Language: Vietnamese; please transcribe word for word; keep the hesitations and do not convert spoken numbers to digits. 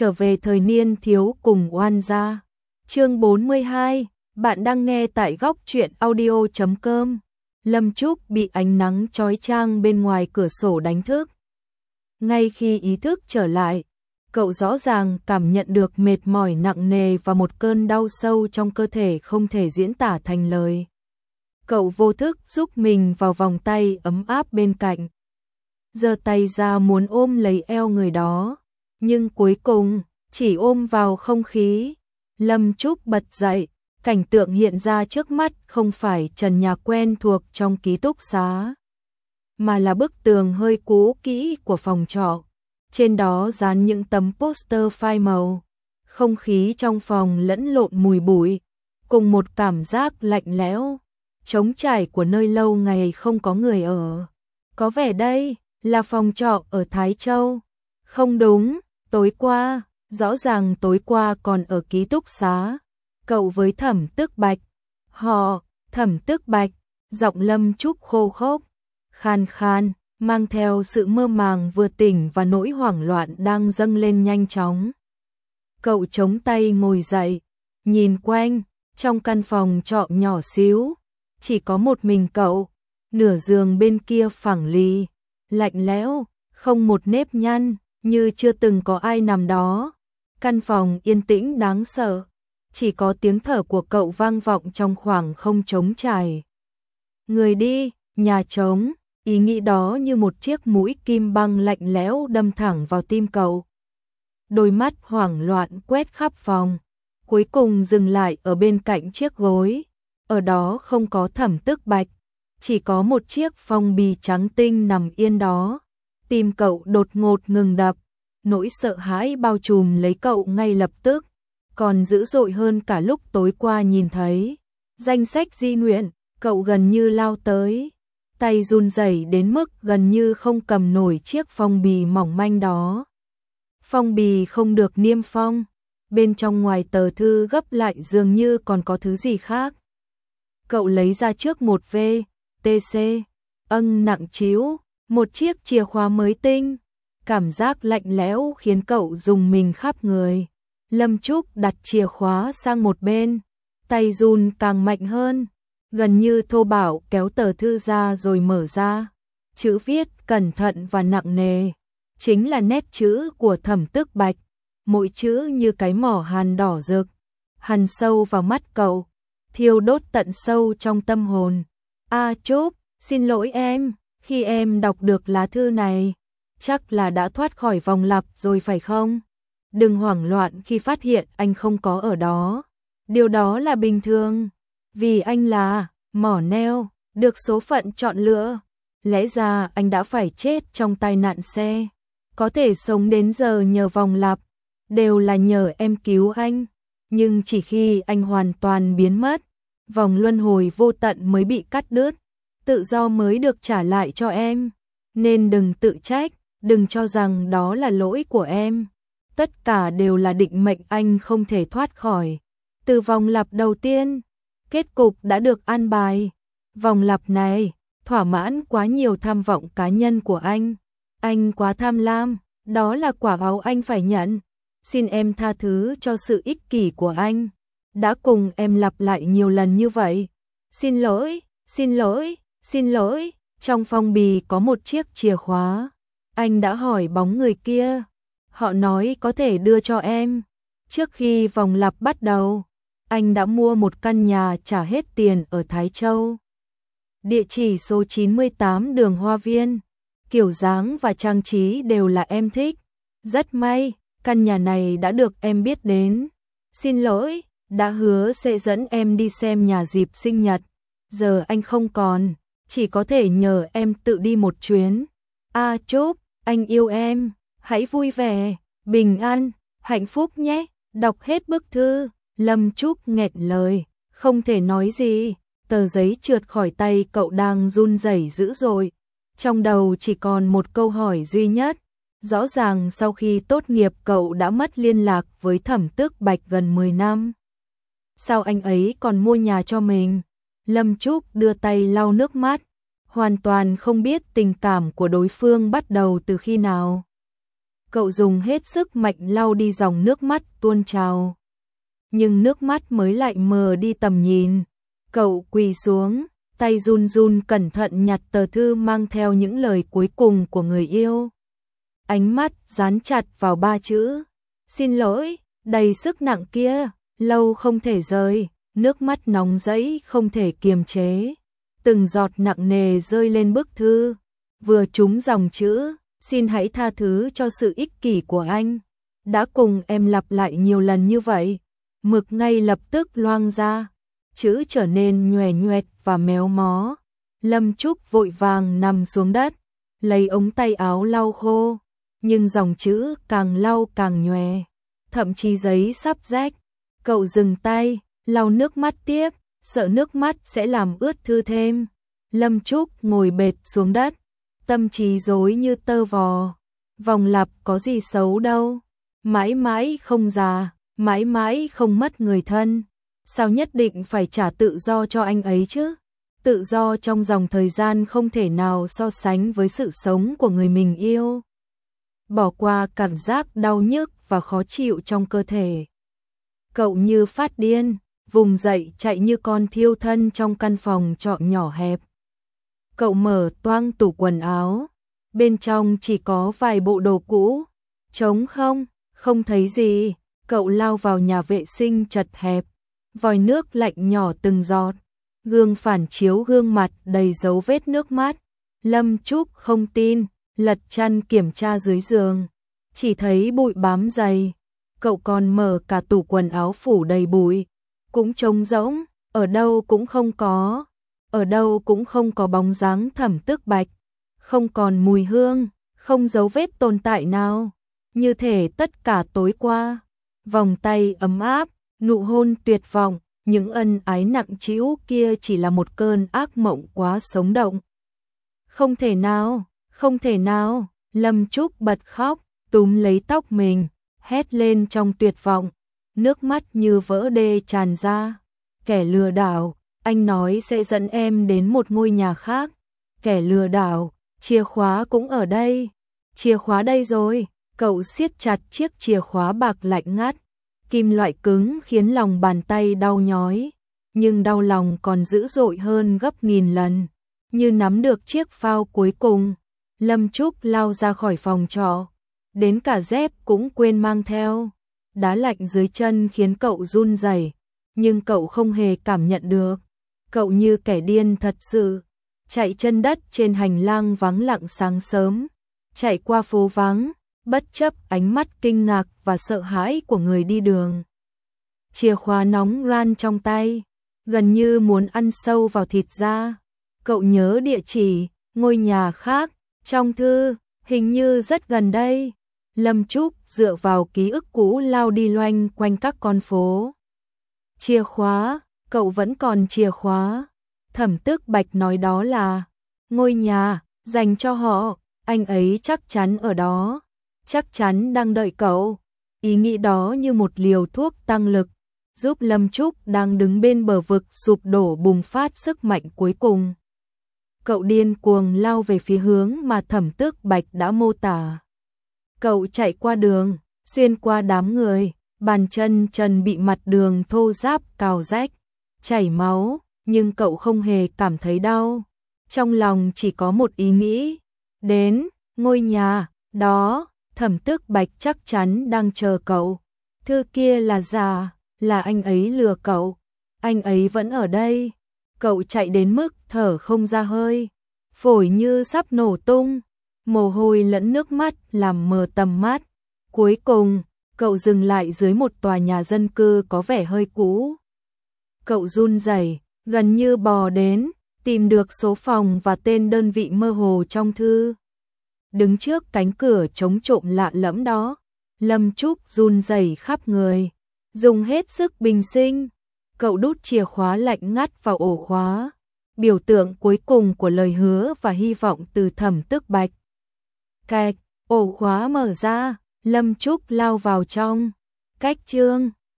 trở về thời niên thiếu cùng oan gia. Chương bốn mươi hai, bạn đang nghe tại góc truyện audio chấm com. Lâm Trúc bị ánh nắng chói chang bên ngoài cửa sổ đánh thức. Ngay khi ý thức trở lại, cậu rõ ràng cảm nhận được mệt mỏi nặng nề và một cơn đau sâu trong cơ thể không thể diễn tả thành lời. Cậu vô thức giúp mình vào vòng tay ấm áp bên cạnh. Giơ tay ra muốn ôm lấy eo người đó, nhưng cuối cùng chỉ ôm vào không khí. Lâm Trúc bật dậy, cảnh tượng hiện ra trước mắt không phải trần nhà quen thuộc trong ký túc xá, mà là bức tường hơi cũ kỹ của phòng trọ. Trên đó dán những tấm poster phai màu. Không khí trong phòng lẫn lộn mùi bụi, cùng một cảm giác lạnh lẽo, trống trải của nơi lâu ngày không có người ở. Có vẻ đây là phòng trọ ở Thái Châu. Không đúng, tối qua, rõ ràng tối qua còn ở ký túc xá. Cậu với Thẩm Tức Bạch. Họ, Thẩm Tức Bạch, giọng Lâm Trúc khô khốc, khan khan, mang theo sự mơ màng vừa tỉnh và nỗi hoảng loạn đang dâng lên nhanh chóng. Cậu chống tay ngồi dậy, nhìn quanh, trong căn phòng trọ nhỏ xíu, chỉ có một mình cậu, nửa giường bên kia phẳng lì, lạnh lẽo, không một nếp nhăn, như chưa từng có ai nằm đó. Căn phòng yên tĩnh đáng sợ, chỉ có tiếng thở của cậu vang vọng trong khoảng không trống trải. Người đi, nhà trống, ý nghĩ đó như một chiếc mũi kim băng lạnh lẽo đâm thẳng vào tim cậu. Đôi mắt hoảng loạn quét khắp phòng, cuối cùng dừng lại ở bên cạnh chiếc gối. Ở đó không có Thẩm Tức Bạch, chỉ có một chiếc phong bì trắng tinh nằm yên đó. Tim cậu đột ngột ngừng đập, nỗi sợ hãi bao trùm lấy cậu ngay lập tức, còn dữ dội hơn cả lúc tối qua nhìn thấy danh sách di nguyện. Cậu gần như lao tới, tay run rẩy đến mức gần như không cầm nổi chiếc phong bì mỏng manh đó. Phong bì không được niêm phong, bên trong ngoài tờ thư gấp lại dường như còn có thứ gì khác. Cậu lấy ra trước một vê tê xê, âng nặng trĩu, một chiếc chìa khóa mới tinh. Cảm giác lạnh lẽo khiến cậu rùng mình khắp người. Lâm Trúc đặt chìa khóa sang một bên, tay run càng mạnh hơn, gần như thô bạo kéo tờ thư ra rồi mở ra. Chữ viết cẩn thận và nặng nề, chính là nét chữ của Thẩm Tức Bạch, mỗi chữ như cái mỏ hàn đỏ rực, hằn sâu vào mắt cậu, thiêu đốt tận sâu trong tâm hồn. A Trúc, xin lỗi em, khi em đọc được lá thư này, chắc là đã thoát khỏi vòng lặp rồi phải không? Đừng hoảng loạn khi phát hiện anh không có ở đó. Điều đó là bình thường, vì anh là mỏ neo, được số phận chọn lựa. Lẽ ra anh đã phải chết trong tai nạn xe, có thể sống đến giờ nhờ vòng lặp, đều là nhờ em cứu anh. Nhưng chỉ khi anh hoàn toàn biến mất, vòng luân hồi vô tận mới bị cắt đứt, tự do mới được trả lại cho em. Nên đừng tự trách, đừng cho rằng đó là lỗi của em. Tất cả đều là định mệnh anh không thể thoát khỏi. Từ vòng lặp đầu tiên, kết cục đã được an bài. Vòng lặp này thỏa mãn quá nhiều tham vọng cá nhân của anh. Anh quá tham lam, đó là quả báo anh phải nhận. Xin em tha thứ cho sự ích kỷ của anh, đã cùng em lặp lại nhiều lần như vậy. Xin lỗi, xin lỗi, xin lỗi. Trong phong bì có một chiếc chìa khóa. Anh đã hỏi bóng người kia, họ nói có thể đưa cho em. Trước khi vòng lặp bắt đầu, anh đã mua một căn nhà trả hết tiền ở Thái Châu. Địa chỉ số chín mươi tám đường Hoa Viên. Kiểu dáng và trang trí đều là em thích. Rất may, căn nhà này đã được em biết đến. Xin lỗi, đã hứa sẽ dẫn em đi xem nhà dịp sinh nhật. Giờ anh không còn, chỉ có thể nhờ em tự đi một chuyến. A Trúc, anh yêu em, hãy vui vẻ, bình an, hạnh phúc nhé. Đọc hết bức thư, Lâm Trúc nghẹn lời, không thể nói gì. Tờ giấy trượt khỏi tay cậu đang run rẩy dữ dội. Trong đầu chỉ còn một câu hỏi duy nhất. Rõ ràng sau khi tốt nghiệp cậu đã mất liên lạc với Thẩm Tức Bạch gần mười năm. Sao anh ấy còn mua nhà cho mình? Lâm Trúc đưa tay lau nước mắt, hoàn toàn không biết tình cảm của đối phương bắt đầu từ khi nào. Cậu dùng hết sức mạnh lau đi dòng nước mắt tuôn trào. Nhưng nước mắt mới lại mờ đi tầm nhìn. Cậu quỳ xuống, tay run run cẩn thận nhặt tờ thư mang theo những lời cuối cùng của người yêu. Ánh mắt dán chặt vào ba chữ. Xin lỗi, đầy sức nặng kia, lâu không thể rời, nước mắt nóng rẫy không thể kiềm chế. Từng giọt nặng nề rơi lên bức thư, vừa trúng dòng chữ, xin hãy tha thứ cho sự ích kỷ của anh. Đã cùng em lặp lại nhiều lần như vậy. Mực ngay lập tức loang ra, chữ trở nên nhoè nhoẹt và méo mó. Lâm Trúc vội vàng nằm xuống đất, lấy ống tay áo lau khô, nhưng dòng chữ càng lau càng nhòe, thậm chí giấy sắp rách. Cậu dừng tay, lau nước mắt tiếp, sợ nước mắt sẽ làm ướt thư thêm. Lâm Trúc ngồi bệt xuống đất, tâm trí rối như tơ vò. Vòng lặp có gì xấu đâu, mãi mãi không già, mãi mãi không mất người thân. Sao nhất định phải trả tự do cho anh ấy chứ? Tự do trong dòng thời gian không thể nào so sánh với sự sống của người mình yêu. Bỏ qua cảm giác đau nhức và khó chịu trong cơ thể. Cậu như phát điên, vùng dậy chạy như con thiêu thân trong căn phòng trọ nhỏ hẹp. Cậu mở toang tủ quần áo, bên trong chỉ có vài bộ đồ cũ, trống không, không thấy gì. Cậu lao vào nhà vệ sinh chật hẹp, vòi nước lạnh nhỏ từng giọt, gương phản chiếu gương mặt đầy dấu vết nước mắt. Lâm Trúc không tin, lật chăn kiểm tra dưới giường, chỉ thấy bụi bám dày. Cậu còn mở cả tủ quần áo phủ đầy bụi, cũng trống rỗng, ở đâu cũng không có, ở đâu cũng không có bóng dáng Thẩm Tước Bạch, không còn mùi hương, không dấu vết tồn tại nào, như thể tất cả tối qua. Vòng tay ấm áp, nụ hôn tuyệt vọng, những ân ái nặng trĩu kia chỉ là một cơn ác mộng quá sống động. Không thể nào, không thể nào, Lâm Trúc bật khóc, túm lấy tóc mình, hét lên trong tuyệt vọng, nước mắt như vỡ đê tràn ra. Kẻ lừa đảo, anh nói sẽ dẫn em đến một ngôi nhà khác. Kẻ lừa đảo, chìa khóa cũng ở đây. Chìa khóa đây rồi, cậu siết chặt chiếc chìa khóa bạc lạnh ngắt. Kim loại cứng khiến lòng bàn tay đau nhói, nhưng đau lòng còn dữ dội hơn gấp nghìn lần. Như nắm được chiếc phao cuối cùng, Lâm Trúc lao ra khỏi phòng trọ, đến cả dép cũng quên mang theo. Đá lạnh dưới chân khiến cậu run rẩy, nhưng cậu không hề cảm nhận được. Cậu như kẻ điên thật sự, chạy chân đất trên hành lang vắng lặng sáng sớm, chạy qua phố vắng, bất chấp ánh mắt kinh ngạc và sợ hãi của người đi đường. Chìa khóa nóng ran trong tay, gần như muốn ăn sâu vào thịt da. Cậu nhớ địa chỉ, ngôi nhà khác, trong thư, hình như rất gần đây. Lâm Trúc dựa vào ký ức cũ lao đi loanh quanh các con phố. Chìa khóa, cậu vẫn còn chìa khóa. Thẩm Tước Bạch nói đó là ngôi nhà dành cho họ, anh ấy chắc chắn ở đó, chắc chắn đang đợi cậu. Ý nghĩ đó như một liều thuốc tăng lực, giúp Lâm Trúc đang đứng bên bờ vực sụp đổ bùng phát sức mạnh cuối cùng. Cậu điên cuồng lao về phía hướng mà Thẩm Tước Bạch đã mô tả. Cậu chạy qua đường, xuyên qua đám người, bàn chân trần bị mặt đường thô ráp cào rách, chảy máu, nhưng cậu không hề cảm thấy đau. Trong lòng chỉ có một ý nghĩ, đến ngôi nhà đó, Thẩm Tước Bạch chắc chắn đang chờ cậu. Thư kia là giả, là anh ấy lừa cậu, anh ấy vẫn ở đây. Cậu chạy đến mức thở không ra hơi, phổi như sắp nổ tung, mồ hôi lẫn nước mắt làm mờ tầm mắt. Cuối cùng, cậu dừng lại dưới một tòa nhà dân cư có vẻ hơi cũ. Cậu run rẩy, gần như bò đến, tìm được số phòng và tên đơn vị mơ hồ trong thư. Đứng trước cánh cửa trống trộm lạ lẫm đó, Lâm Trúc run rẩy khắp người, dùng hết sức bình sinh. Cậu đút chìa khóa lạnh ngắt vào ổ khóa, biểu tượng cuối cùng của lời hứa và hy vọng từ Thẩm Tước Bạch. Cạch, ổ khóa mở ra, Lâm Trúc lao vào trong. Cách chương